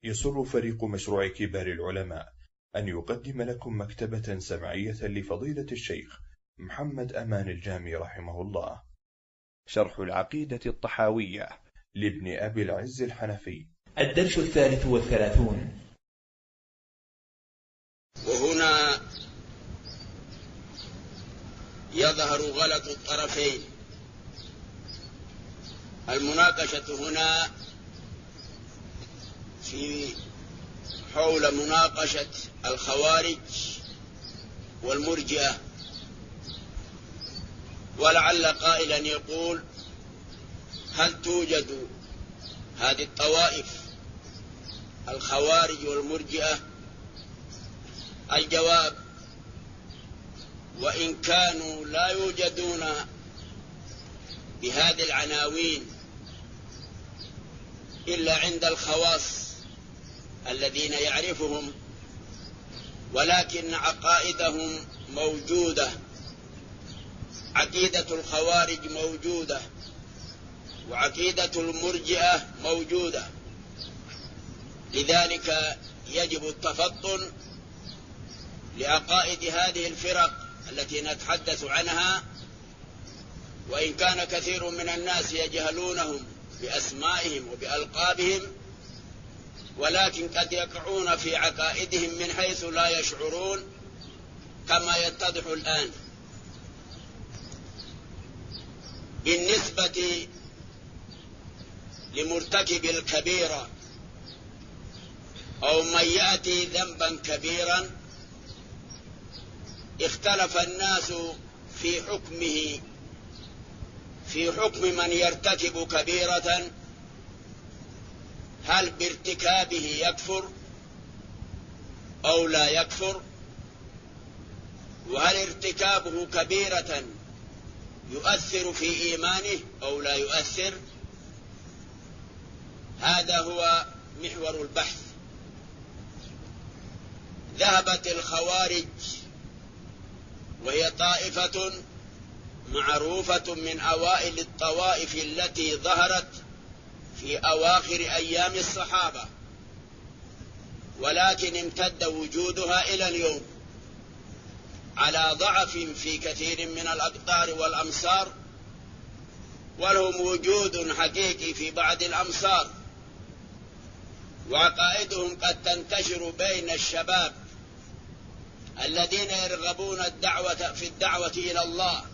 يسر فريق مشروع كبار العلماء أن يقدم لكم مكتبة سمعية لفضيلة الشيخ محمد أمان الجامي رحمه الله، شرح العقيدة الطحاوية لابن أبي العز الحنفي، الدرس 33. وهنا يظهر غلط الطرفين. المناقشة هنا في حول مناقشة الخوارج والمرجئة، ولعل قائلا يقول: هل توجد هذه الطوائف الخوارج والمرجئة؟ الجواب: وإن كانوا لا يوجدون بهذه العناوين إلا عند الخواص الذين يعرفهم، ولكن عقائدهم موجودة. عقيدة الخوارج موجودة، وعقيدة المرجئة موجودة. لذلك يجب التفطن لعقائد هذه الفرق التي نتحدث عنها، وإن كان كثير من الناس يجهلونهم بأسمائهم وبألقابهم، ولكن قد يقعون في عقائدهم من حيث لا يشعرون كما يتضح الآن. بالنسبة لمرتكب الكبيرة أو من يأتي ذنبا كبيرا، اختلف الناس في حكمه، في حكم من يرتكب كبيرة، هل بارتكابه يكفر أو لا يكفر؟ وهل ارتكابه كبيرة يؤثر في إيمانه أو لا يؤثر؟ هذا هو محور البحث. ذهبت الخوارج، وهي طائفة معروفة من أوائل الطوائف التي ظهرت في أواخر أيام الصحابة، ولكن امتد وجودها إلى اليوم على ضعف في كثير من الأقطار والأمصار، ولهم وجود حقيقي في بعض الأمصار، وعقائدهم قد تنتشر بين الشباب الذين يرغبون في الدعوة إلى الله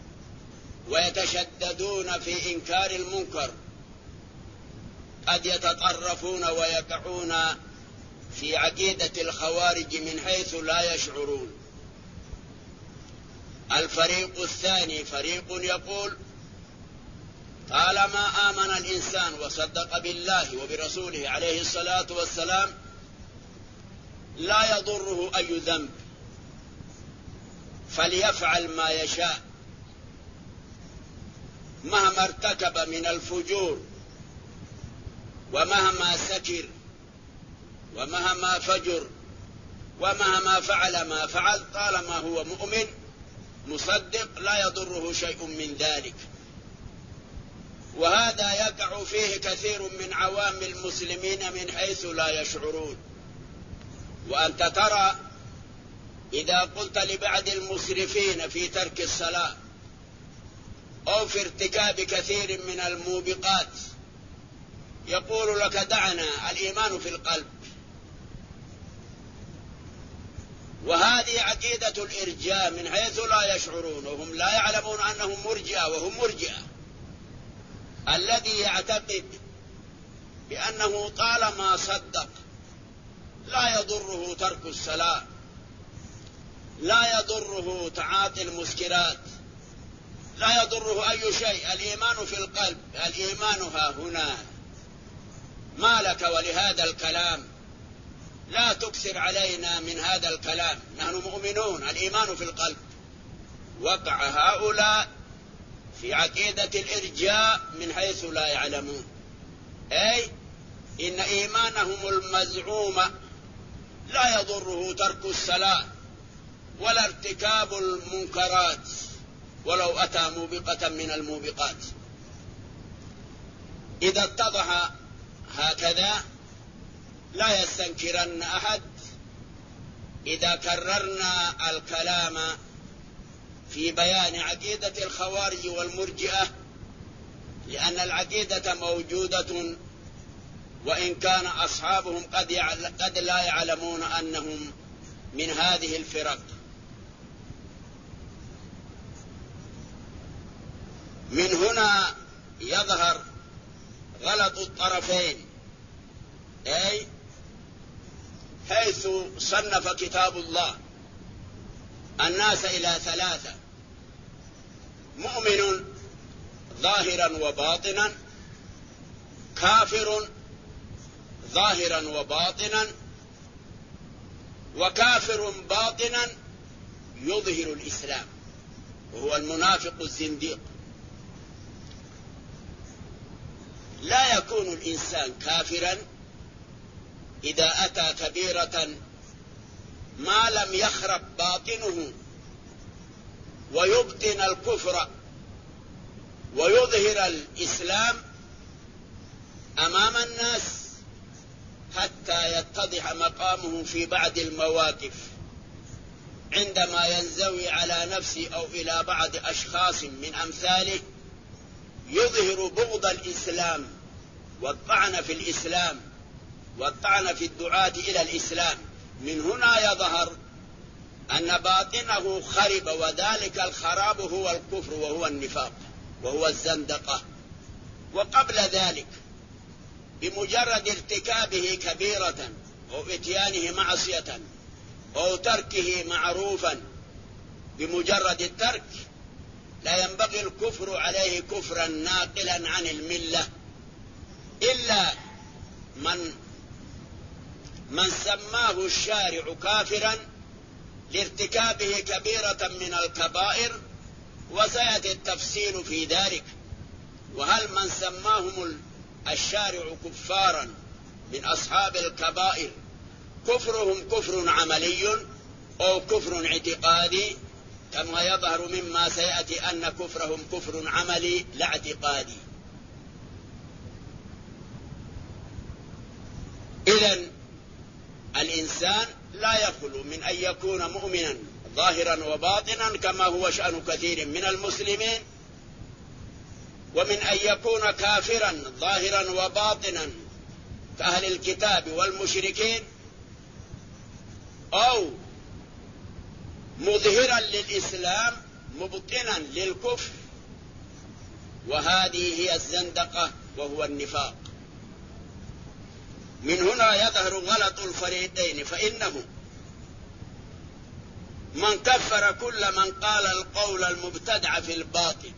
ويتشددون في إنكار المنكر، قد يتطرفون ويقعون في عقيدة الخوارج من حيث لا يشعرون. الفريق الثاني فريق يقول: طالما آمن الإنسان وصدق بالله وبرسوله عليه الصلاة والسلام لا يضره أي ذنب، فليفعل ما يشاء مهما ارتكب من الفجور، ومهما سكر، ومهما فجر، ومهما فعل ما فعل، طالما هو مؤمن مصدق لا يضره شيء من ذلك. وهذا يقع فيه كثير من عوام المسلمين من حيث لا يشعرون. وأنت ترى إذا قلت لبعض المسرفين في ترك الصلاة أو في ارتكاب كثير من الموبقات، يقول لك: دعنا، الإيمان في القلب. وهذه عقيدة الإرجاء من حيث لا يشعرون، وهم لا يعلمون أنهم مرجئة وهم مرجئة. الذي يعتقد بأنه طالما صدق لا يضره ترك الصلاة، لا يضره تعاطي المسكرات، لا يضره أي شيء، الإيمان في القلب، الإيمان ها هنا. ما لك ولهذا الكلام؟ لا تكثر علينا من هذا الكلام، نحن مؤمنون، الإيمان في القلب. وقع هؤلاء في عقيدة الإرجاء من حيث لا يعلمون، أي إن إيمانهم المزعوم لا يضره ترك الصلاة ولا ارتكاب المنكرات ولو أتى موبقة من الموبقات. إذا اتضح هكذا لا يستنكرن أحد إذا كررنا الكلام في بيان عقيدة الخوارج والمرجئة، لأن العقيدة موجودة، وإن كان أصحابهم قد لا يعلمون أنهم من هذه الفرق. من هنا يظهر غلط الطرفين، أي حيث صنف كتاب الله الناس إلى ثلاثة: مؤمن ظاهرا وباطنا، كافر ظاهرا وباطنا، وكافر باطنا يظهر الإسلام، وهو المنافق الزنديق. لا يكون الإنسان كافرا إذا أتى كبيرة ما لم يخرب باطنه ويبطن الكفر ويظهر الإسلام أمام الناس حتى يتضح مقامه في بعض المواقف، عندما ينزوي على نفسه أو إلى بعض أشخاص من أمثاله يظهر بغض الإسلام والطعن في الإسلام والطعن في الدعاة إلى الإسلام. من هنا يظهر أن باطنه خرب، وذلك الخراب هو الكفر وهو النفاق وهو الزندقة. وقبل ذلك بمجرد ارتكابه كبيرة أو إتيانه معصية أو تركه معروفا، بمجرد الترك لا ينبغي الكفر عليه كفرا ناقلا عن الملة، إلا من سماه الشارع كافرا لارتكابه كبيرة من الكبائر، وسيأتي التفصيل في ذلك. وهل من سماهم الشارع كفارا من أصحاب الكبائر كفرهم كفر عملي أو كفر اعتقادي؟ كما يظهر مما سيأتي أن كفرهم كفر عملي لا اعتقادي. إذن الإنسان لا يخلو من أن يكون مؤمنا ظاهرا وباطنا كما هو شأن كثير من المسلمين، ومن أن يكون كافرا ظاهرا وباطنا كأهل الكتاب والمشركين، أو مظهرا للإسلام مبطنا للكفر، وهذه هي الزندقة وهو النفاق. من هنا يظهر غلط الفريقين، فإنه من كفر كل من قال القول المبتدع في الباطل.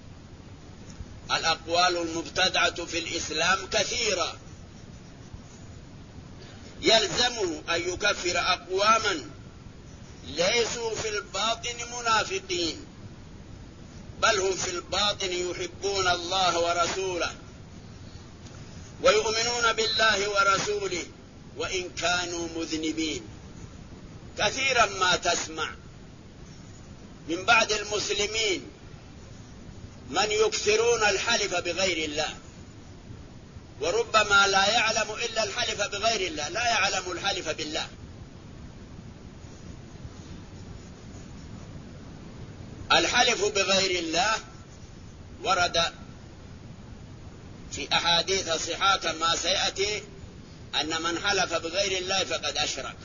الأقوال المبتدعة في الإسلام كثيرة، يلزمه أن يكفر أقواما ليسوا في الباطن منافقين، بل هم في الباطن يحبون الله ورسوله ويؤمنون بالله ورسوله وإن كانوا مذنبين. كثيرا ما تسمع من بعض المسلمين من يكثرون الحلف بغير الله، وربما لا يعلم إلا الحلف بغير الله، لا يعلم الحلف بالله. الحلف بغير الله ورد في أحاديث صحاح كما سيأتي أن من حلف بغير الله فقد أشرك.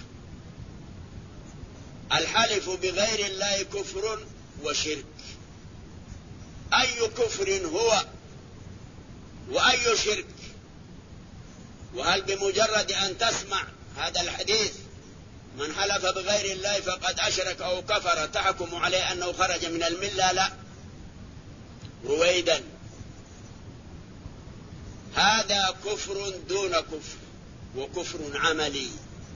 الحلف بغير الله كفر وشرك. أي كفر هو وأي شرك؟ وهل بمجرد أن تسمع هذا الحديث من حلف بغير الله فقد أشرك أو كفر تحكم عليه أنه خرج من الملة؟ لا، رويدا، هذا كفر دون كفر وكفر عملي،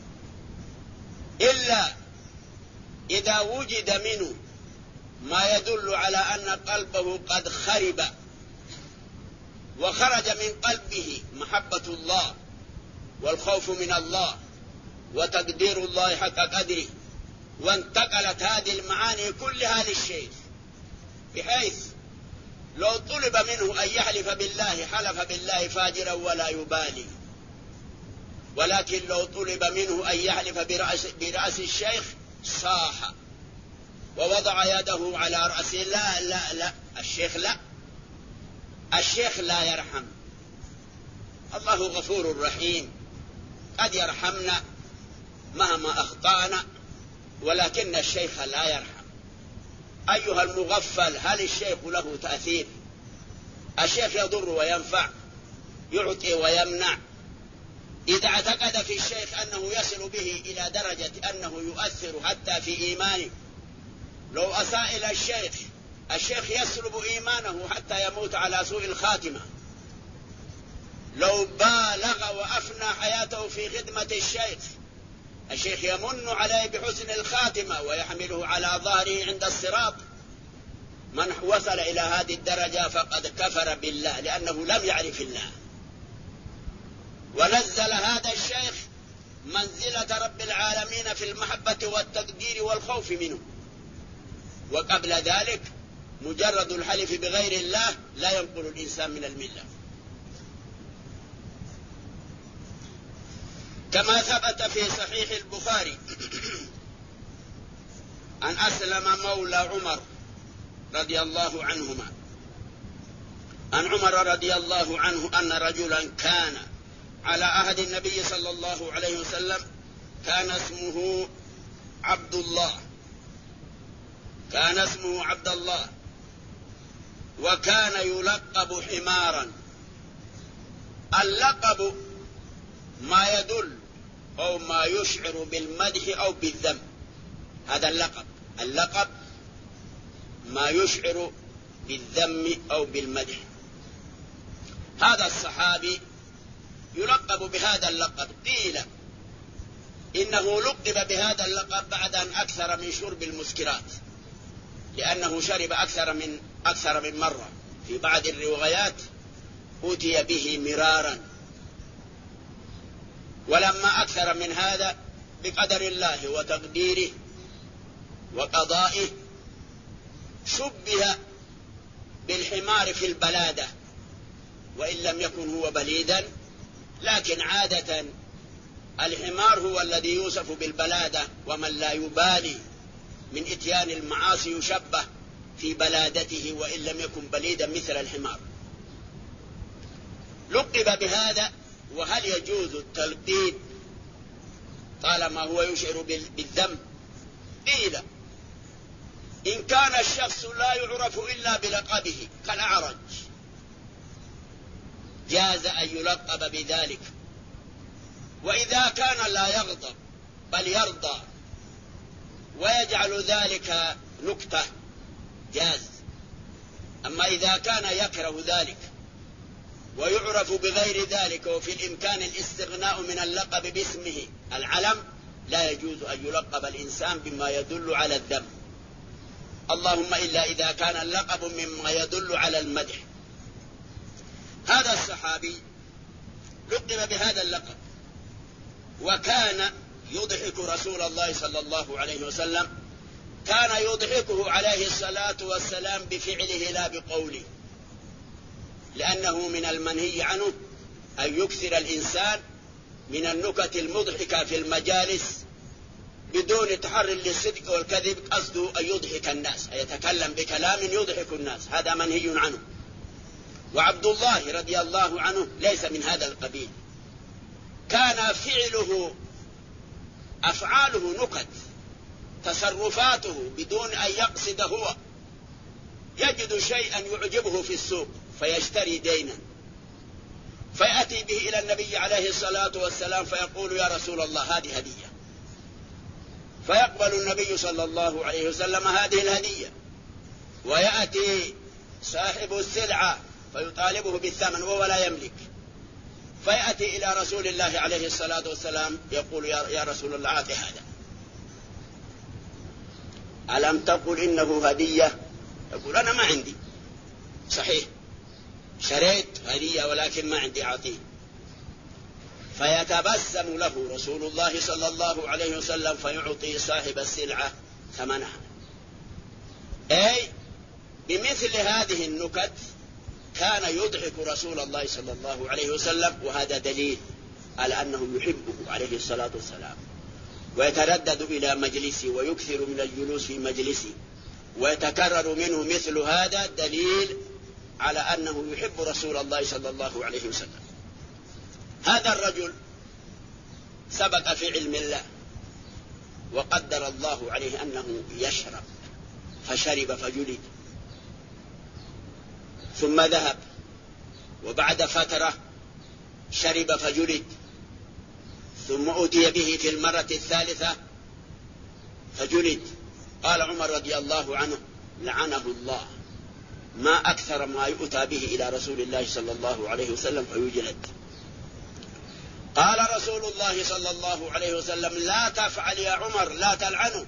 إلا إذا وجد منه ما يدل على أن قلبه قد خرب وخرج من قلبه محبة الله والخوف من الله وتقدير الله حق قدره، وانتقلت هذه المعاني كلها للشيء، بحيث لو طلب منه أن يحلف بالله حلف بالله فاجرا ولا يبالي، ولكن لو طلب منه أن يحلف برأس الشيخ صاح ووضع يده على رأسه. لا لا لا، الشيخ لا يرحم. الله غفور رحيم، قد يرحمنا مهما أخطأنا، ولكن الشيخ لا يرحم. أيها المغفل، هل الشيخ له تأثير؟ الشيخ يضر وينفع، يعطي ويمنع. إذا اعتقد في الشيخ أنه يصل به إلى درجة أنه يؤثر حتى في إيمانه، لو أساء إلى الشيخ يسلب إيمانه حتى يموت على سوء الخاتمة. لو بالغ وأفنى حياته في خدمة الشيخ يمن عليه بحسن الخاتمة ويحمله على ظهره عند الصراط. من وصل إلى هذه الدرجة فقد كفر بالله، لأنه لم يعرف الله. ونزل هذا الشيخ منزلة رب العالمين في المحبة والتقدير والخوف منه. وقبل ذلك مجرد الحلف بغير الله لا ينقل الإنسان من الملة. كما ثبت في صحيح البخاري عن أسلم مولى عمر رضي الله عنهما، عن عمر رضي الله عنه أن رجلا كان على عهد النبي صلى الله عليه وسلم كان اسمه عبد الله، وكان يلقب حمارا. اللقب ما يدل أو ما يشعر بالمدح أو بالذم، هذا اللقب ما يشعر بالذم أو بالمدح. هذا الصحابي يلقب بهذا اللقب. قيل إنه لقب بهذا اللقب بعد أن أكثر من شرب المسكرات، لأنه شرب أكثر من مرة. في بعض الروايات أتي به مرارا، ولما أكثر من هذا بقدر الله وتقديره وقضائه شبه بالحمار في البلادة، وإن لم يكن هو بليدا، لكن عادة الحمار هو الذي يوصف بالبلادة، ومن لا يبالي من إتيان المعاصي يشبه في بلادته وإن لم يكن بليدا مثل الحمار. لقب بهذا. وهل يجوز التلقيب طالما هو يشعر بالذنب؟ قيل إن كان الشخص لا يعرف إلا بلقبه كالأعرج جاز أن يلقب بذلك، وإذا كان لا يغضب بل يرضى ويجعل ذلك نكتة جاز. أما إذا كان يكره ذلك ويعرف بغير ذلك وفي الإمكان الاستغناء من اللقب باسمه العلم، لا يجوز أن يلقب الإنسان بما يدل على الذم، اللهم إلا إذا كان اللقب مما يدل على المدح. هذا الصحابي لقب بهذا اللقب، وكان يضحك رسول الله صلى الله عليه وسلم، كان يضحكه عليه الصلاة والسلام بفعله لا بقوله، لأنه من المنهي عنه أن يكثر الإنسان من النكت المضحكة في المجالس بدون تحري للصدق والكذب، قصده أن يضحك الناس، أن يتكلم بكلام يضحك الناس، هذا منهي عنه. وعبد الله رضي الله عنه ليس من هذا القبيل، كان أفعاله نكت، تصرفاته بدون أن يقصد هو، يجد شيئا يعجبه في السوق فيشتري دينا فيأتي به إلى النبي عليه الصلاة والسلام فيقول يا رسول الله هذه هدية، فيقبل النبي صلى الله عليه وسلم هذه الهدية، ويأتي صاحب السلعة فيطالبه بالثمن وهو لا يملك، فيأتي إلى رسول الله عليه الصلاة والسلام يقول يا رسول الله أعطي هذا، ألم تقل إنه هدية؟ يقول أنا ما عندي، صحيح شريت هدية ولكن ما عندي أعطيه، فيتبسم له رسول الله صلى الله عليه وسلم فيعطي صاحب السلعة ثمنها. أي بمثل هذه النكت كان يضحك رسول الله صلى الله عليه وسلم، وهذا دليل على أنه يحبه عليه الصلاة والسلام، ويتردد إلى مجلسه ويكثر من الجلوس في مجلسه ويتكرر منه مثل هذا، دليل على أنه يحب رسول الله صلى الله عليه وسلم. هذا الرجل سبق في علم الله وقدر الله عليه أنه يشرب، فشرب فجلد، ثم ذهب، وبعد فترة شرب فجلد، ثم أتي به في المرة الثالثة فجلد. قال عمر رضي الله عنه: لعنه الله، ما أكثر ما يؤتى به إلى رسول الله صلى الله عليه وسلم فيجلد. قال رسول الله صلى الله عليه وسلم: لا تفعل يا عمر، لا تلعنه،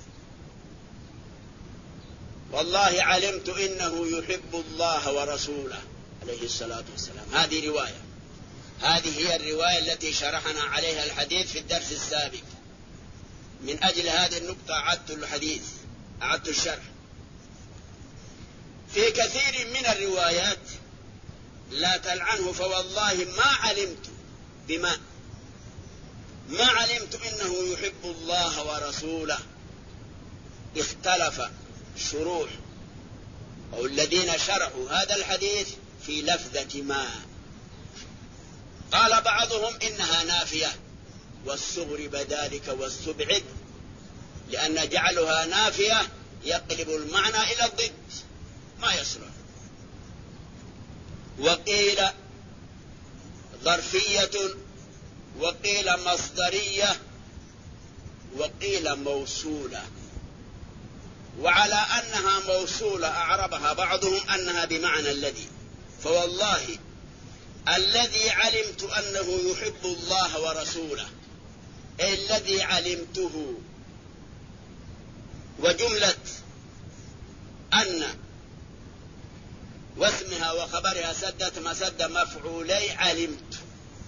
والله علمت إنه يحب الله ورسوله عليه الصلاة والسلام. هذه رواية، هذه هي الرواية التي شرحنا عليها الحديث في الدرس السابق. من أجل هذه النقطة أعدت الشرح. في كثير من الروايات لا تلعنه، فوالله ما علمت إنه يحب الله ورسوله. اختلف شروح أو الذين شرحوا هذا الحديث في لفظة ما. قال بعضهم إنها نافية، واستغرب ذلك واستبعد، لأن جعلها نافية يقلب المعنى إلى الضد ما يصلح. وقيل ظرفية، وقيل مصدرية، وقيل موصولة. وعلى أنها موصولة أعربها بعضهم أنها بمعنى الذي، فوالله الذي علمت أنه يحب الله ورسوله، أي الذي علمته. وجملة أن واسمها وخبرها سدت مسد مفعولي علمت.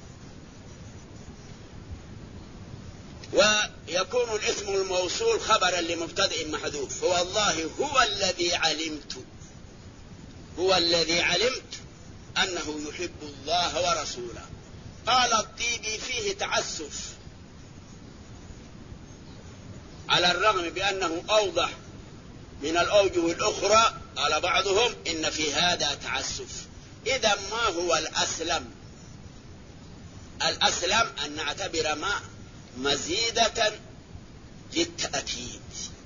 ويكون الاسم الموصول خبرا لمبتدئ محذوف، فوالله هو الذي علمت أنه يحب الله ورسوله. قال الطيبي فيه تعسف، على الرغم بأنه أوضح من الأوجه الأخرى. قال بعضهم إن في هذا تعسف. إذا ما هو الأسلم؟ الأسلم أن نعتبر ما مزيدة للتأكيد،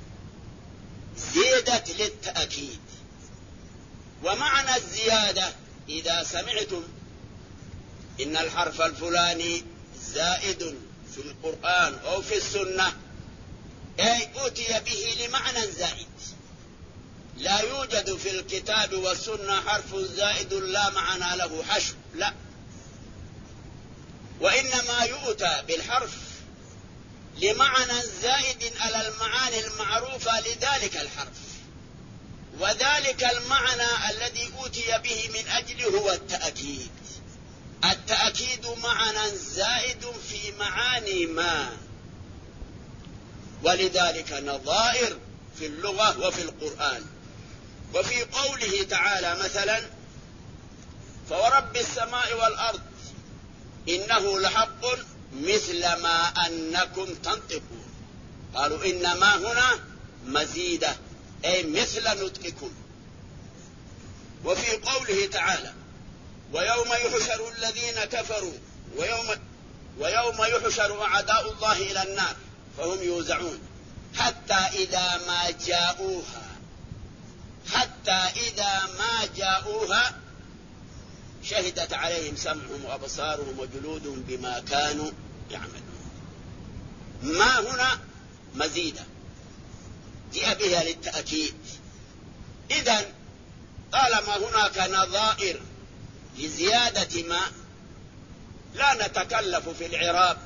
زيدت للتأكيد. ومعنى الزيادة إذا سمعتم إن الحرف الفلاني زائد في القرآن أو في السنة، أي أتي به لمعنى زائد. لا يوجد في الكتاب والسنة حرف زائد لا معنى له حشو، لا، وإنما يؤتى بالحرف لمعنى زائد على المعاني المعروفة لذلك الحرف، وذلك المعنى الذي أوتي به من أجله هو التأكيد. التأكيد معنى زائد في معاني ما، ولذلك نظائر في اللغة وفي القرآن. وفي قوله تعالى مثلا: فورب السماء والأرض إنه لحق مثل ما أنكم تنطقون. قالوا إنما هنا مزيدة، أي مثل نطقكم. وفي قوله تعالى: ويوم يحشر الذين كفروا ويوم يحشر أعداء الله إلى النار فهم يوزعون حتى إذا ما جاءوها شهدت عليهم سمعهم وأبصارهم وجلودهم بما كانوا يعملون. ما هنا مزيدة جاء بها للتأكيد. إذن طالما هناك نظائر لزيادة ما، لا نتكلف في الإعراب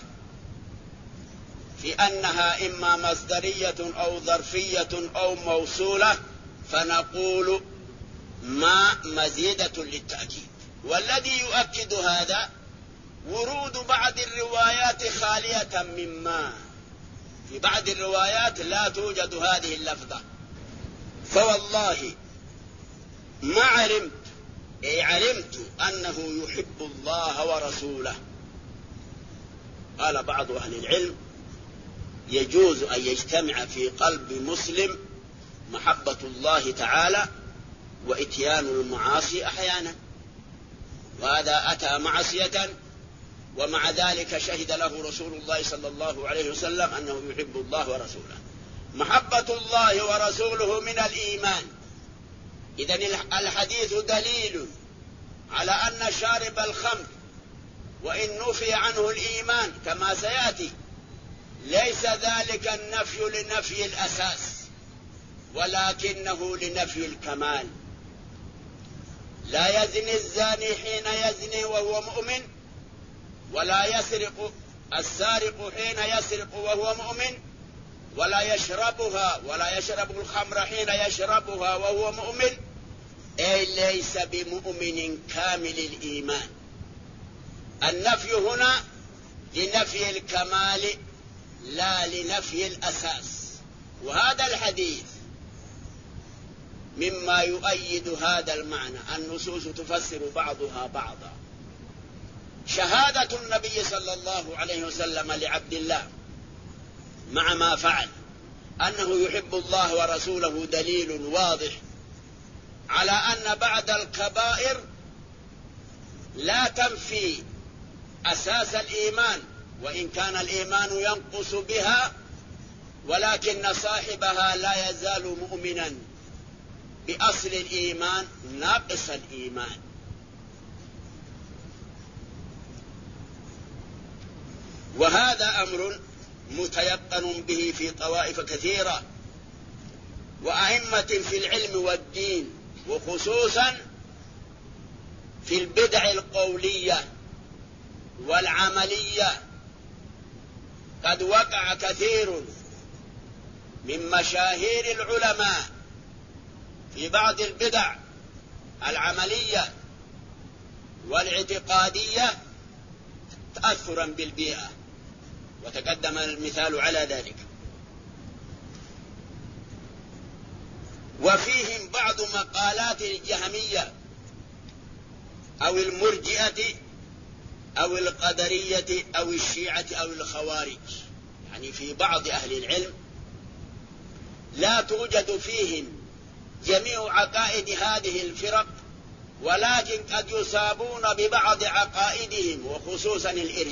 في أنها إما مصدرية أو ظرفية أو موصولة، فنقول ما مزيدة للتأكيد. والذي يؤكد هذا ورود بعض الروايات خالية مما، في بعض الروايات لا توجد هذه اللفظة. فوالله ما علمت أنه يحب الله ورسوله، قال بعض أهل العلم: يجوز أن يجتمع في قلب مسلم محبة الله تعالى وإتيان المعاصي أحيانا، وهذا أتى معصية ومع ذلك شهد له رسول الله صلى الله عليه وسلم أنه يحب الله ورسوله. محبة الله ورسوله من الإيمان. إذن الحديث دليل على أن شارب الخمر وإن نفي عنه الإيمان كما سيأتي ليس ذلك النفي لنفي الأساس، ولكنه لنفي الكمال. لا يزني الزاني حين يزني وهو مؤمن، ولا يسرق السارق حين يسرق وهو مؤمن، ولا يشرب الخمر حين يشربها وهو مؤمن، أي ليس بمؤمن كامل الإيمان. النفي هنا لنفي الكمال لا لنفي الأساس. وهذا الحديث مما يؤيد هذا المعنى. النصوص تفسر بعضها بعضا. شهادة النبي صلى الله عليه وسلم لعبد الله مع ما فعل أنه يحب الله ورسوله دليل واضح على أن بعد الكبائر لا تنفي أساس الإيمان، وإن كان الإيمان ينقص بها، ولكن صاحبها لا يزال مؤمنا بأصل الإيمان ناقص الإيمان. وهذا أمر متيقن به في طوائف كثيرة وأئمة في العلم والدين، وخصوصا في البدع القولية والعملية. قد وقع كثير من مشاهير العلماء في بعض البدع العملية والاعتقادية تأثرا بالبيئة، وتقدم المثال على ذلك. وفيهم بعض مقالات الجهمية أو المرجئة أو القدرية أو الشيعة أو الخوارج، يعني في بعض أهل العلم لا توجد فيهم جميع عقائد هذه الفرق، ولكن قد يصابون ببعض عقائدهم، وخصوصا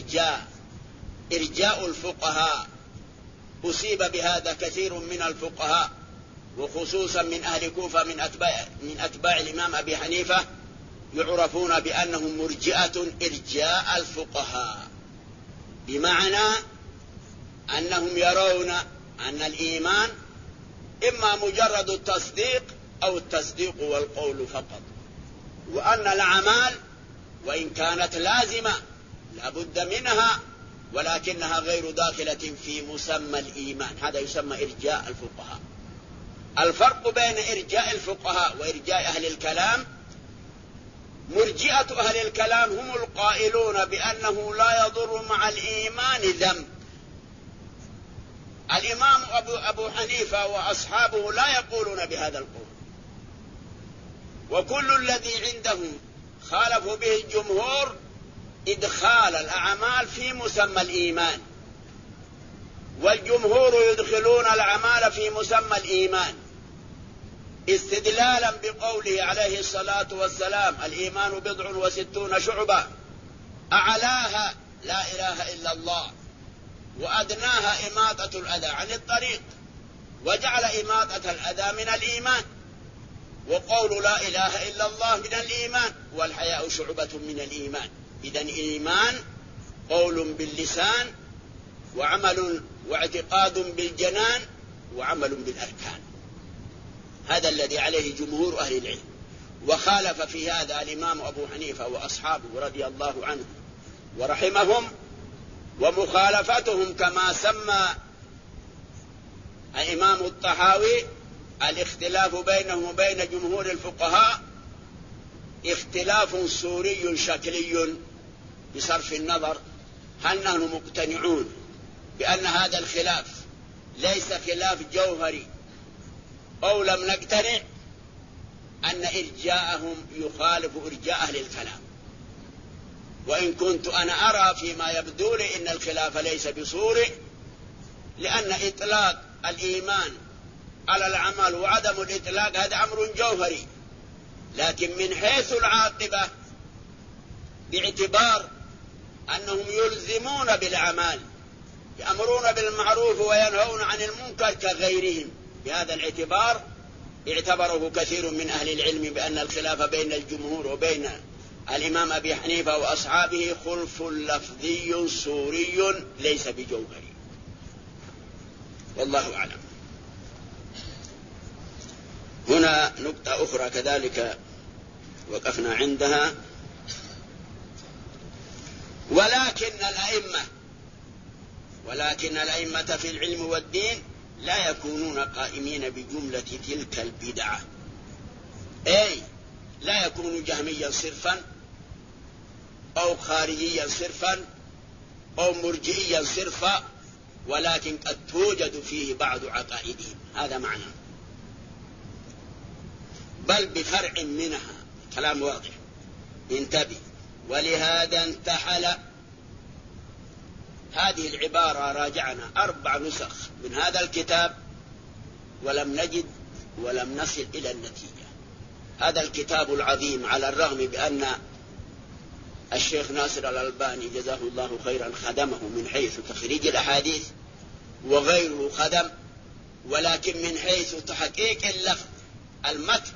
إرجاء الفقهاء. أصيب بهذا كثير من الفقهاء، وخصوصا من أهل كوفة من أتباع الإمام أبي حنيفة، يعرفون بأنهم مرجئة إرجاء الفقهاء، بمعنى أنهم يرون أن الإيمان إما مجرد التصديق أو التصديق والقول فقط، وأن الأعمال وإن كانت لازمة لا بد منها ولكنها غير داخلة في مسمى الإيمان. هذا يسمى إرجاء الفقهاء. الفرق بين إرجاء الفقهاء وإرجاء أهل الكلام: مرجئة أهل الكلام هم القائلون بأنه لا يضر مع الإيمان ذنب. الإمام أبو حنيفة وأصحابه لا يقولون بهذا القول، وكل الذي عندهم خالفوا به الجمهور إدخال الأعمال في مسمى الإيمان، والجمهور يدخلون الأعمال في مسمى الإيمان استدلالا بقوله عليه الصلاة والسلام: الإيمان 69 شعبة، أعلاها لا إله إلا الله، وأدناها إماطة الأذى عن الطريق، وجعل إماطة الأذى من الإيمان، وقول لا إله إلا الله من الإيمان، والحياء شعبة من الإيمان. إذن إيمان قول باللسان وعمل واعتقاد بالجنان وعمل بالأركان. هذا الذي عليه جمهور أهل العلم. وخالف في هذا الإمام أبو حنيفة وأصحابه رضي الله عنهم ورحمهم، ومخالفتهم كما سمى الإمام الطحاوي الاختلاف بينهم وبين جمهور الفقهاء اختلاف صوري شكلي، بصرف النظر هل نحن مقتنعون بأن هذا الخلاف ليس خلاف جوهري أو لم نقتنع أن إرجاءهم يخالف إرجاء أهل الكلام. وإن كنت أنا أرى فيما يبدو لي إن الخلاف ليس بصوري، لأن إطلاق الإيمان على العمل وعدم الإطلاق هذا أمر جوهري، لكن من حيث العاقبة باعتبار أنهم يلزمون بالأعمال، يأمرون بالمعروف وينهون عن المنكر كغيرهم، بهذا الاعتبار اعتبره كثير من أهل العلم بأن الخلاف بين الجمهور وبين الإمام أبي حنيفة وأصحابه خلف لفظي صوري ليس بجوهري، والله أعلم. هنا نقطة أخرى كذلك وقفنا عندها: ولكن الأئمة في العلم والدين لا يكونون قائمين بجملة تلك البدعة، أي لا يكون جهميا صرفا أو خارجيا صرفا أو مرجئيا صرفا، ولكن قد توجد فيه بعض عقائدهم، هذا معنى، بل بفرع منها. كلام واضح، انتبه. ولهذا انتحل، هذه العبارة راجعنا 4 نسخ من هذا الكتاب ولم نجد ولم نصل إلى النتيجة. هذا الكتاب العظيم على الرغم بأن الشيخ ناصر الألباني جزاه الله خيرا خدمه من حيث تخريج الأحاديث وغيره خدم، ولكن من حيث تحقيق اللفظ المتن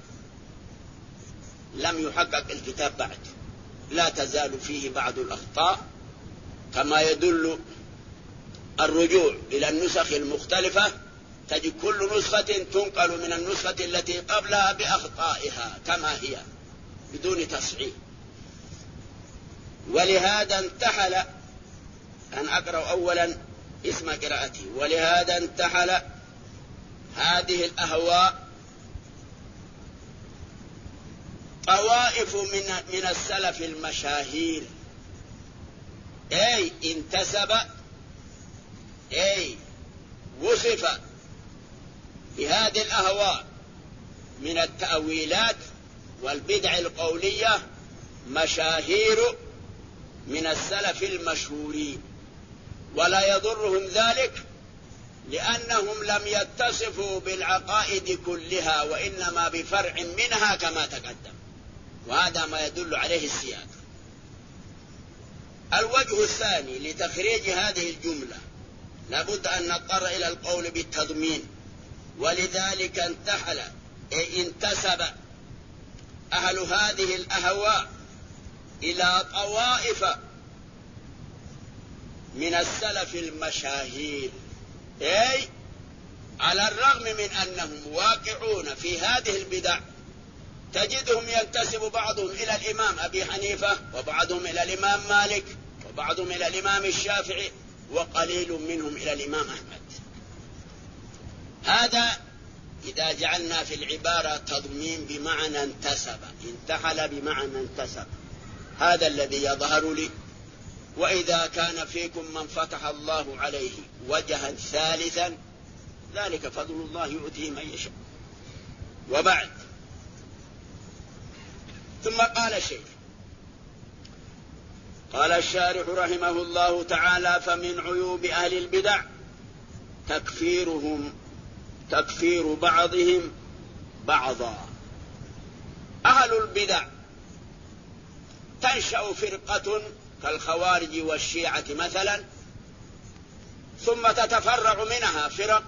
لم يحقق الكتاب بعد، لا تزال فيه بعض الأخطاء، كما يدل الرجوع إلى النسخ المختلفة، تجد كل نسخة تنقل من النسخة التي قبلها بأخطائها كما هي بدون تصحيح. ولهذا انتحل، أن أقرأ أولا اسم قراءتي: ولهذا انتحل هذه الأهواء طوائف من السلف المشاهير، أي انتسب، أي وصف بهذه الأهواء من التأويلات والبدع القولية مشاهير من السلف المشهورين، ولا يضرهم ذلك لأنهم لم يتصفوا بالعقائد كلها وإنما بفرع منها كما تقدم، وهذا ما يدل عليه السياق. الوجه الثاني لتخريج هذه الجملة لابد أن نضطر إلى القول بالتضمين. ولذلك انتحل، أي انتسب أهل هذه الأهواء إلى طوائف من السلف المشاهير، أي على الرغم من أنهم واقعون في هذه البدع تجدهم ينتسب بعضهم إلى الإمام أبي حنيفة، وبعضهم إلى الإمام مالك، وبعضهم إلى الإمام الشافعي، وقليل منهم إلى الإمام أحمد. هذا إذا جعلنا في العبارة تضمين بمعنى انتسب، انتحل بمعنى انتسب، هذا الذي يظهر لي. وإذا كان فيكم من فتح الله عليه وجها ثالثا ذلك فضل الله يؤتيه من يشاء. وبعد، ثم قال الشيخ، قال الشارح رحمه الله تعالى: فمن عيوب أهل البدع تكفير بعضهم بعضا. أهل البدع تنشأ فرقة كالخوارج والشيعة مثلا، ثم تتفرع منها فرق،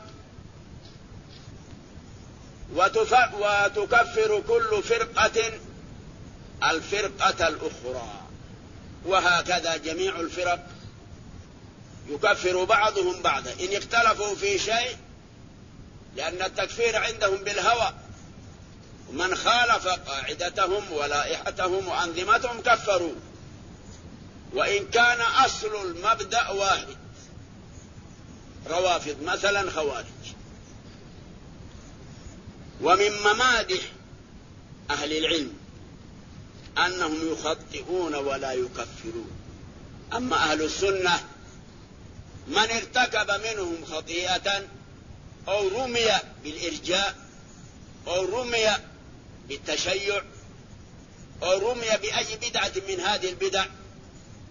وتكفر كل فرقة الفرقة الأخرى، وهكذا جميع الفرق يكفر بعضهم بعضا إن اختلفوا في شيء، لأن التكفير عندهم بالهوى، من خالف قاعدتهم ولائحتهم وأنظمتهم كفروا، وإن كان أصل المبدأ واحد. روافض مثلا، خوارج. ومن ممادح أهل العلم أنهم يخطئون ولا يكفرون. أما أهل السنة من ارتكب منهم خطيئة أو رمي بالإرجاء أو رمي بالتشيع أو رمي بأي بدعة من هذه البدع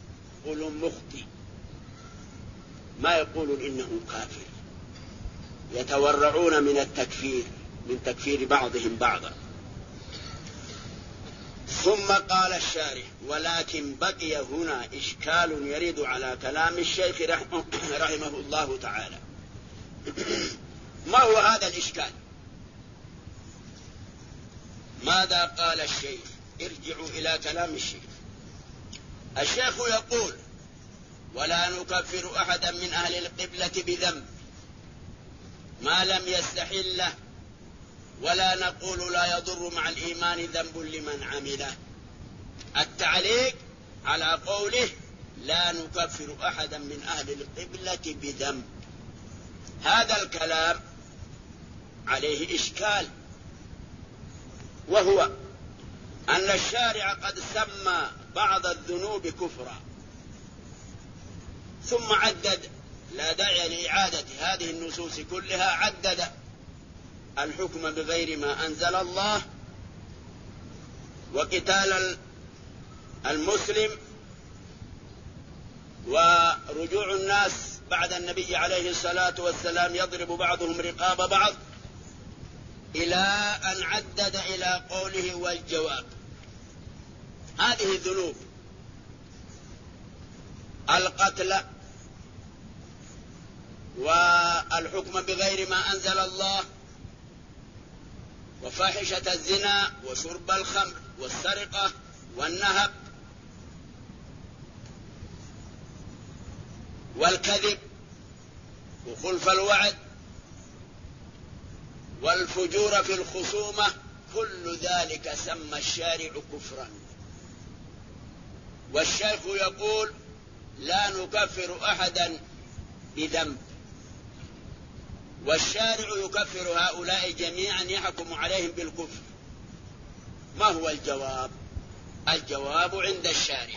يقولون مخطئ، ما يقولون إنه كافر، يتورعون من التكفير، من تكفير بعضهم بعضا. ثم قال الشارح: ولكن بقي هنا إشكال يرد على كلام الشيخ رحمه الله تعالى. ما هو هذا الإشكال؟ ماذا قال الشيخ؟ ارجعوا إلى كلام الشيخ. الشيخ يقول: ولا نكفر أحدا من أهل القبلة بذنب ما لم يستحله، ولا نقول لا يضر مع الإيمان ذنب لمن عمله. التعليق على قوله لا نكفر أحدا من أهل القبلة بذنب، هذا الكلام عليه إشكال، وهو أن الشارع قد سمى بعض الذنوب كفرا، ثم عدد، لا داعي لإعادة هذه النصوص كلها، عدد الحكم بغير ما أنزل الله، وقتال المسلم، ورجوع الناس بعد النبي عليه الصلاة والسلام يضرب بعضهم رقاب بعض، إلى أن عدد إلى قوله والجواب. هذه الذنوب: القتل، والحكم بغير ما أنزل الله، وفاحشة الزنا، وشرب الخمر، والسرقة، والنهب، والكذب، وخلف الوعد، والفجور في الخصومة، كل ذلك سمى الشارع كفرا. والشيخ يقول: لا نكفر أحدا بذنب، والشارع يكفر هؤلاء جميعا، يحكم عليهم بالكفر. ما هو الجواب؟ الجواب عند الشارع.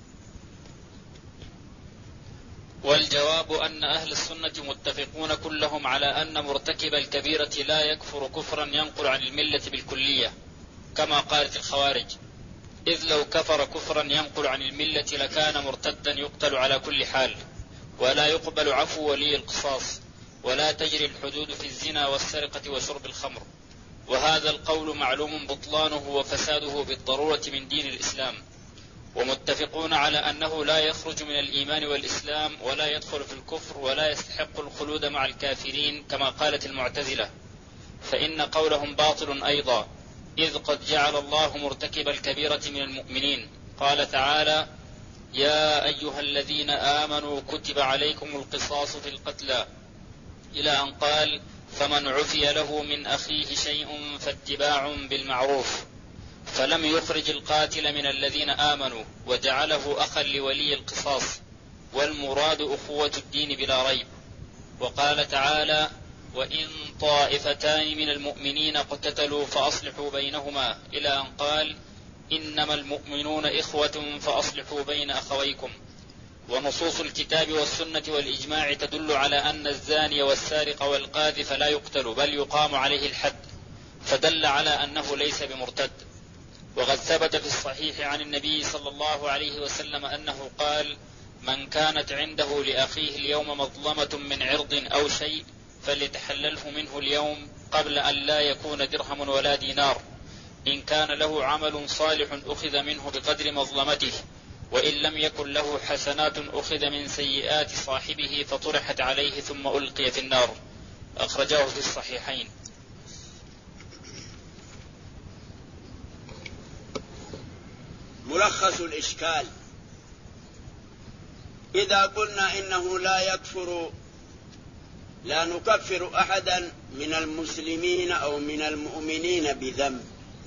والجواب أن أهل السنة متفقون كلهم على أن مرتكب الكبيرة لا يكفر كفرا ينقل عن الملة بالكلية، كما قالت الخوارج: إذ لو كفر كفرا ينقل عن الملة لكان مرتدا يقتل على كل حال، ولا يقبل عفو ولي القصاص، ولا تجري الحدود في الزنا والسرقة وشرب الخمر. وهذا القول معلوم بطلانه وفساده بالضرورة من دين الإسلام، ومتفقون على أنه لا يخرج من الإيمان والإسلام، ولا يدخل في الكفر، ولا يستحق الخلود مع الكافرين كما قالت المعتزلة، فإن قولهم باطل أيضا، إذ قد جعل الله مرتكب الكبيرة من المؤمنين. قال تعالى: يا أيها الذين آمنوا كتب عليكم القصاص في القتلى، إلى أن قال: فمن عفي له من أخيه شيء فاتباع بالمعروف، فلم يخرج القاتل من الذين آمنوا، وجعله أخا لولي القصاص، والمراد أخوة الدين بلا ريب. وقال تعالى: وإن طائفتان من المؤمنين اقتتلوا فأصلحوا بينهما، إلى أن قال: إنما المؤمنون إخوة فأصلحوا بين أخويكم. ونصوص الكتاب والسنة والإجماع تدل على أن الزاني والسارق والقاذف لا يقتل، بل يقام عليه الحد، فدل على أنه ليس بمرتد. وقد ثبت في الصحيح عن النبي صلى الله عليه وسلم أنه قال: من كانت عنده لأخيه اليوم مظلمة من عرض أو شيء فليتحلله منه اليوم قبل أن لا يكون درهم ولا دينار، إن كان له عمل صالح أخذ منه بقدر مظلمته، وإن لم يكن له حسنات أخذ من سيئات صاحبه فطرحت عليه ثم ألقي في النار. أخرجاه في الصحيحين. ملخص الإشكال: إذا قلنا إنه لا نكفر أحدا من المسلمين أو من المؤمنين بذنب،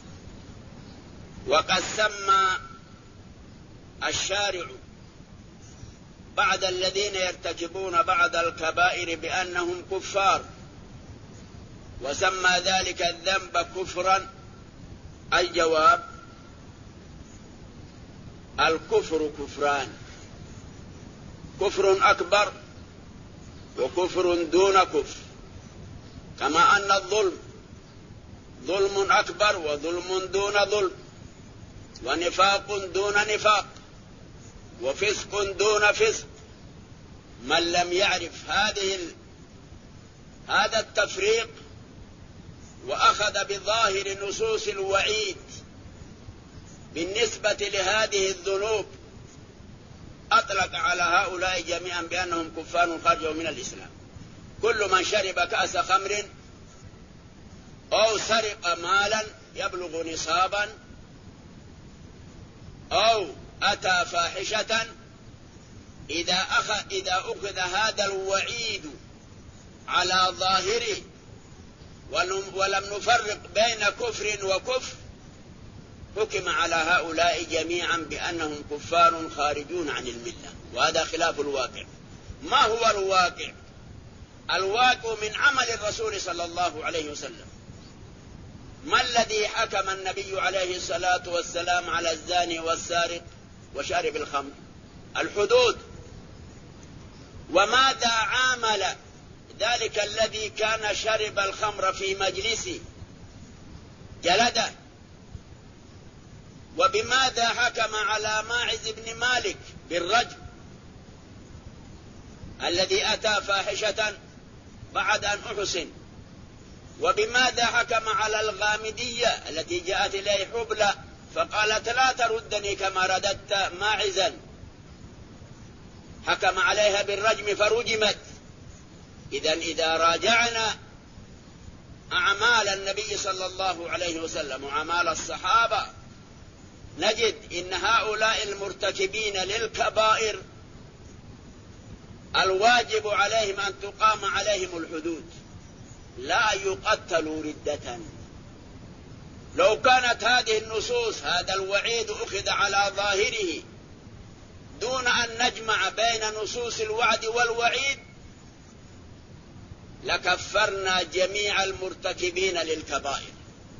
وقد سمى الشارع بعد الذين يرتكبون بعض الكبائر بأنهم كفار، وسمى ذلك الذنب كفرا، الجواب: الكفر كفران: كفر أكبر وكفر دون كفر، كما أن الظلم ظلم أكبر وظلم دون ظلم، ونفاق دون نفاق، وفسق دون فسق. من لم يعرف هذا التفريق وأخذ بظاهر نصوص الوعيد بالنسبة لهذه الذنوب أطلق على هؤلاء جميعا بأنهم كفار خرجوا من الإسلام. كل من شرب كأس خمر أو سرق مالا يبلغ نصابا أو أتى فاحشة إذا أخذ هذا الوعيد على ظاهره ولم نفرق بين كفر وكفر حكم على هؤلاء جميعا بأنهم كفار خارجون عن الملة، وهذا خلاف الواقع. ما هو الواقع؟ الواقع من عمل الرسول صلى الله عليه وسلم. ما الذي حكم النبي عليه الصلاة والسلام على الزاني والسارق وشارب الخمر؟ الحدود. وماذا عامل ذلك الذي كان شرب الخمر في مجلسه؟ جلده. وبماذا حكم على ماعز بن مالك؟ بالرجم، الذي أتى فاحشة بعد أن أحسن. وبماذا حكم على الغامدية التي جاءت إليه حبلى فقالت لا تردني كما رددت ماعزا؟ حكم عليها بالرجم فرجمت. إذا راجعنا أعمال النبي صلى الله عليه وسلم وأعمال الصحابة نجد إن هؤلاء المرتكبين للكبائر الواجب عليهم أن تقام عليهم الحدود، لا يقتلوا ردة. لو كانت هذه النصوص هذا الوعيد أخذ على ظاهره دون أن نجمع بين نصوص الوعد والوعيد لكفرنا جميع المرتكبين للكبائر.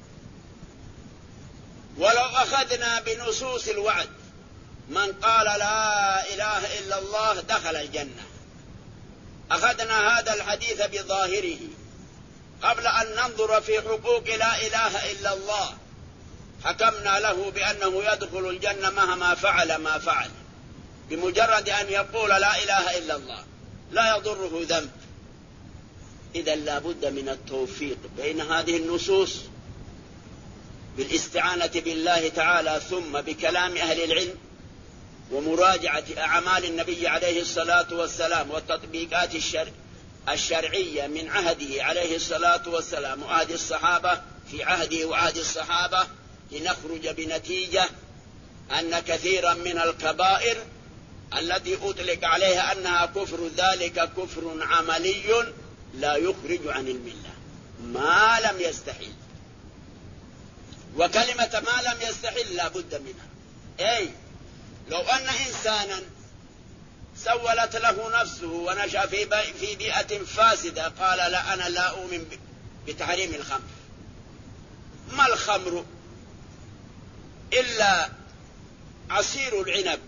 ولو أخذنا بنصوص الوعد من قال لا إله إلا الله دخل الجنة، أخذنا هذا الحديث بظاهره قبل أن ننظر في حقوق لا إله إلا الله حكمنا له بأنه يدخل الجنة مهما فعل ما فعل، بمجرد أن يقول لا إله إلا الله لا يضره ذنب. إذا لا بد من التوفيق بين هذه النصوص بالاستعانة بالله تعالى ثم بكلام أهل العلم ومراجعة أعمال النبي عليه الصلاة والسلام والتطبيقات الشرعية من عهده عليه الصلاة والسلام وعهد الصحابة في عهده وعهد الصحابة، لنخرج بنتيجة أن كثيرا من الكبائر التي أطلق عليها أنها كفر ذلك كفر عملي لا يخرج عن الملة ما لم يستحل. وكلمة ما لم يستحل لا بد منها. أي لو أن إنسانا سولت له نفسه ونشأ في بيئة فاسدة قال لا أنا لا أؤمن بتحريم الخمر. ما الخمر إلا عصير العنب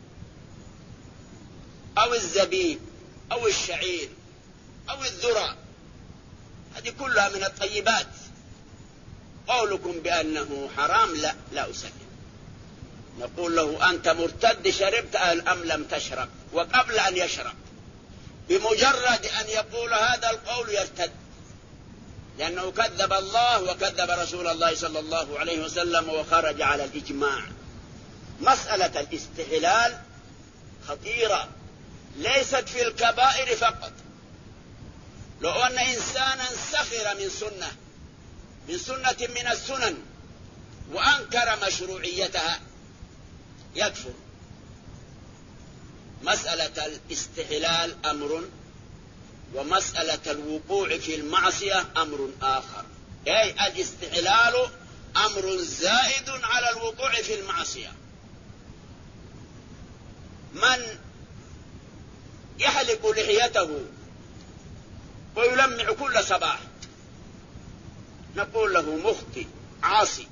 أو الزبيب أو الشعير أو الذرة، هذه كلها من الطيبات. قولكم بأنه حرام لا أسلم. نقول له أنت مرتد، شربت أم لم تشرب؟ وقبل أن يشرب بمجرد أن يقول هذا القول يرتد، لأنه كذب الله وكذب رسول الله صلى الله عليه وسلم وخرج على الإجماع. مسألة الاستحلال خطيرة، ليست في الكبائر فقط. لو أن إنسانا سخر من سنة من السنن وأنكر مشروعيتها يكفر. مسألة الاستحلال أمر، ومسألة الوقوع في المعصية أمر آخر. أي الاستحلال أمر زائد على الوقوع في المعصية. من يحلق لحيته ويلمع كل صباح نقول له مخطئ عاصي،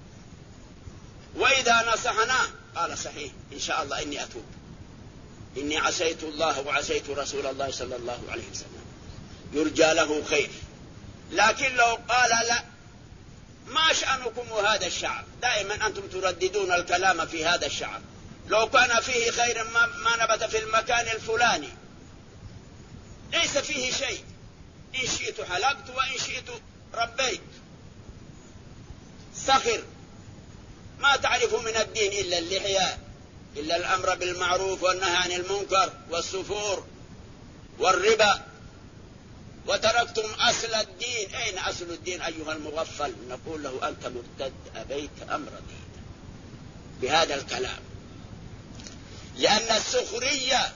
وإذا نصحناه قال صحيح إن شاء الله إني أتوب، إني عصيت الله وعصيت رسول الله صلى الله عليه وسلم، يرجى له خير. لكن لو قال لا، ما شأنكم هذا الشعب؟ دائما أنتم ترددون الكلام في هذا الشعب، لو كان فيه خير ما نبت في المكان الفلاني، ليس فيه شيء، إن شئت حلقت وإن شئت ربيت. سخر، ما تعرف من الدين إلا اللحية، إلا الأمر بالمعروف والنهي عن المنكر والسفور والربا، وتركتم أصل الدين. أين أصل الدين أيها المغفل؟ نقول له أنت مرتد، أبيت أمر دين بهذا الكلام. لأن السخرية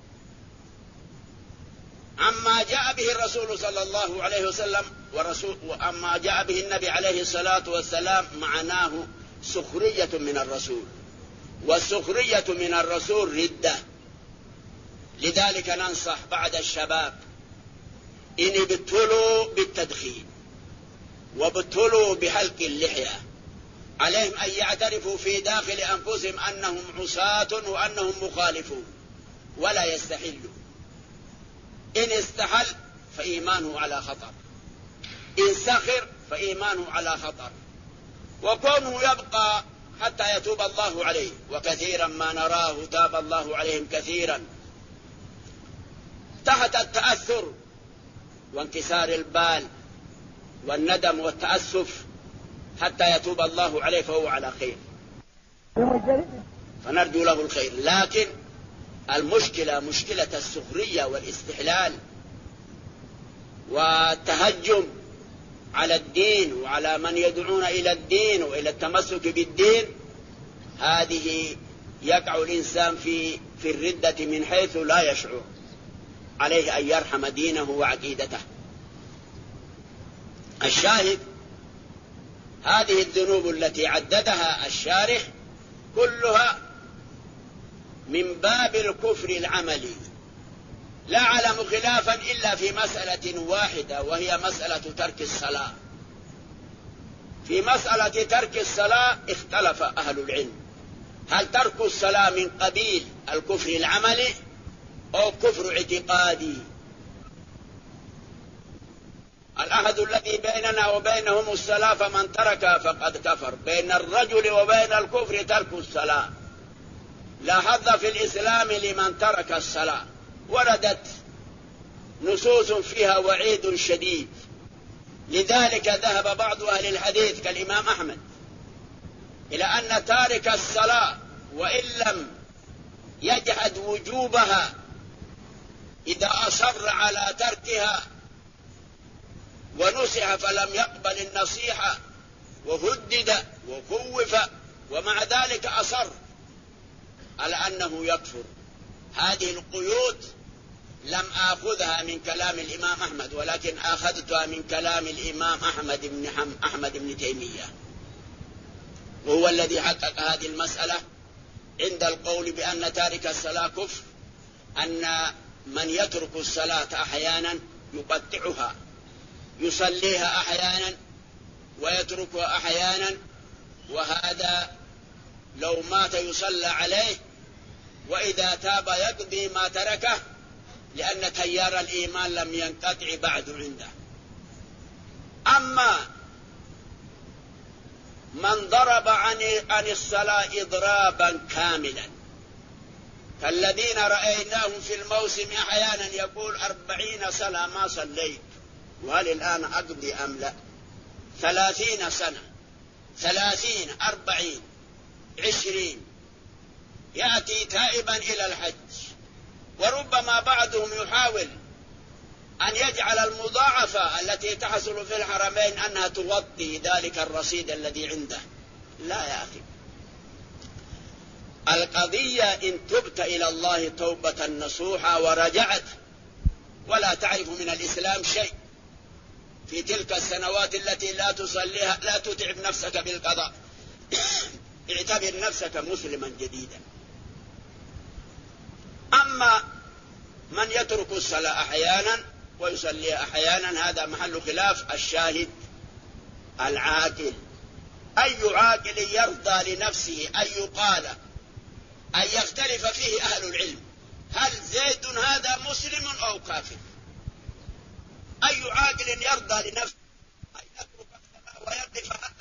عما جاء به الرسول صلى الله عليه وسلم وعما جاء به النبي عليه الصلاة والسلام معناه سخرية من الرسول، والسخرية من الرسول ردة. لذلك ننصح بعد الشباب إن ابتلوا بالتدخين وابتلوا بحلق اللحية، عليهم أن يعترفوا في داخل أنفسهم أنهم عصاة وأنهم مخالفون، ولا يستحلوا. إن استحل فإيمانه على خطر، إن سخر فإيمانه على خطر، وكونه يبقى حتى يتوب الله عليه، وكثيرا ما نراه تاب الله عليهم كثيرا تحت التأثر وانكسار البال والندم والتأسف، حتى يتوب الله عليه فهو على خير، فنرجو له الخير. لكن المشكلة مشكلة السخرية والاستحلال والتهجم على الدين وعلى من يدعون إلى الدين وإلى التمسك بالدين. هذه يقع الإنسان في الردة من حيث لا يشعر. عليه أن يرحم دينه وعقيدته. الشاهد، هذه الذنوب التي عددها الشارح كلها من باب الكفر العملي، لا أعلم خلافا إلا في مسألة واحدة، وهي مسألة ترك الصلاة. في مسألة ترك الصلاة اختلف أهل العلم، هل ترك الصلاة من قبيل الكفر العملي أو كفر اعتقادي؟ العهد الذي بيننا وبينهم الصلاة، فمن ترك فقد كفر. بين الرجل وبين الكفر ترك الصلاة، لا حظ في الإسلام لمن ترك الصلاة. وردت نصوص فيها وعيد شديد، لذلك ذهب بعض أهل الحديث كالإمام أحمد إلى أن تارك الصلاة وإن لم يجحد وجوبها، إذا أصر على تركها ونصح فلم يقبل النصيحة وهدد وخوف ومع ذلك أصر على أنه يكفر. هذه القيود لم آخذها من كلام الإمام أحمد، ولكن أخذتها من كلام الإمام أحمد بن تيمية، وهو الذي حقق هذه المسألة عند القول بأن تارك الصلاة كفر، أن من يترك الصلاة أحيانا يقطعها، يصليها أحيانا ويتركها أحيانا، وهذا لو مات يصلى عليه، وإذا تاب يقضي ما تركه، لأن تيار الإيمان لم ينقطع بعد عنده. أما من ضرب عن الصلاة إضرابا كاملا، كالذين رأيناهم في الموسم أحيانا يقول 40 سنة ما صليت، وهل الآن أقضي أم لا؟ 30 سنة، 30 40 20، يأتي تائبا إلى الحج، وربما بعضهم يحاول أن يجعل المضاعفة التي تحصل في الحرمين أنها تغطي ذلك الرصيد الذي عنده. لا يا أخي، القضية إن تبت إلى الله توبة نصوحة ورجعت ولا تعرف من الإسلام شيء في تلك السنوات التي لا تصليها، لا تتعب نفسك بالقضاء، اعتبر نفسك مسلما جديدا. أما من يترك الصلاة أحيانا ويصلي أحيانا هذا محل خلاف. الشاهد العاقل، أي عاقل يرضى لنفسه أن يقال أن يختلف فيه أهل العلم، هل زيد هذا مسلم أو كافر؟ أي عاقل يرضى لنفسه أن يترك الصلاة ويقف